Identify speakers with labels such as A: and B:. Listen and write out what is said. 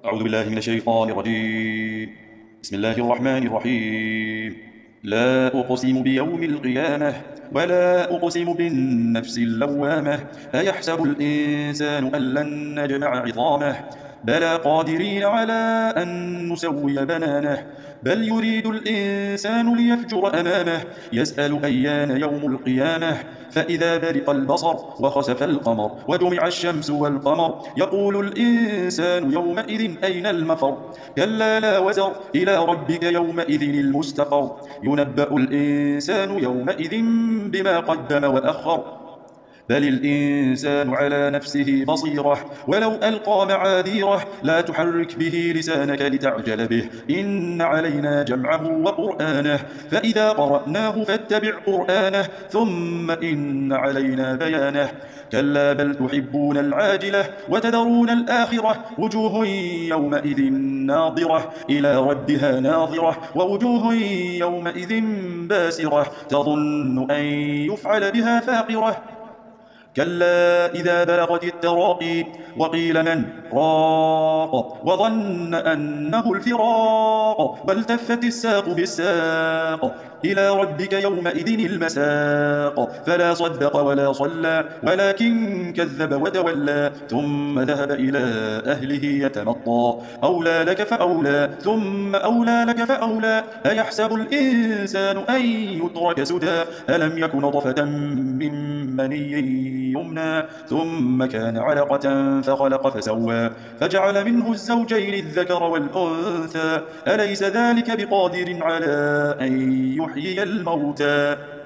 A: أعوذ بالله من الشيطان الرجيم. بسم الله الرحمن الرحيم. لا أقسم بيوم القيامة ولا أقسم بالنفس اللوامة. أيحسب الإنسان أن لن نجمع عظامه؟ بلى قادرين على أن نسوي بنانه. بل يريد الإنسان ليفجر أمامه يسأل أيان يوم القيامة. فإذا برق البصر وخسف القمر وجمع الشمس والقمر يقول الإنسان يومئذ أين المفر. كلا لا وزر إلى ربك يومئذ المستقر. ينبأ الإنسان يومئذ بما قدم وأخر. بل الإنسان على نفسه بصيرة ولو ألقى معاذيره. لا تحرك به لسانك لتعجل به إن علينا جمعه وقرآنه فإذا قرأناه فاتبع قرآنه ثم إن علينا بيانه. كلا بل تحبون العاجلة وتذرون الآخرة. وجوه يومئذ ناظرة إلى ربها ناظرة ووجوه يومئذ باسرة تظن أن يفعل بها فاقرة. كلا إذا بلغت التراقي وقيل من راق وظن أنه الفراق والتفت الساق بالساق إلى ربك يومئذ المساق. فلا صدق ولا صلى ولكن كذب وتولى ثم ذهب إلى أهله يتمطى. أولى لك فأولى ثم أولى لك فأولى. أيحسب الإنسان أن يترك سدى ألم يك نطفة من مني يمنى ثم كان علقة فخلق فسوى فجعل منه الزوجين الذكر والأنثى. أليس ذلك بقادر على أن يحيي الموتى؟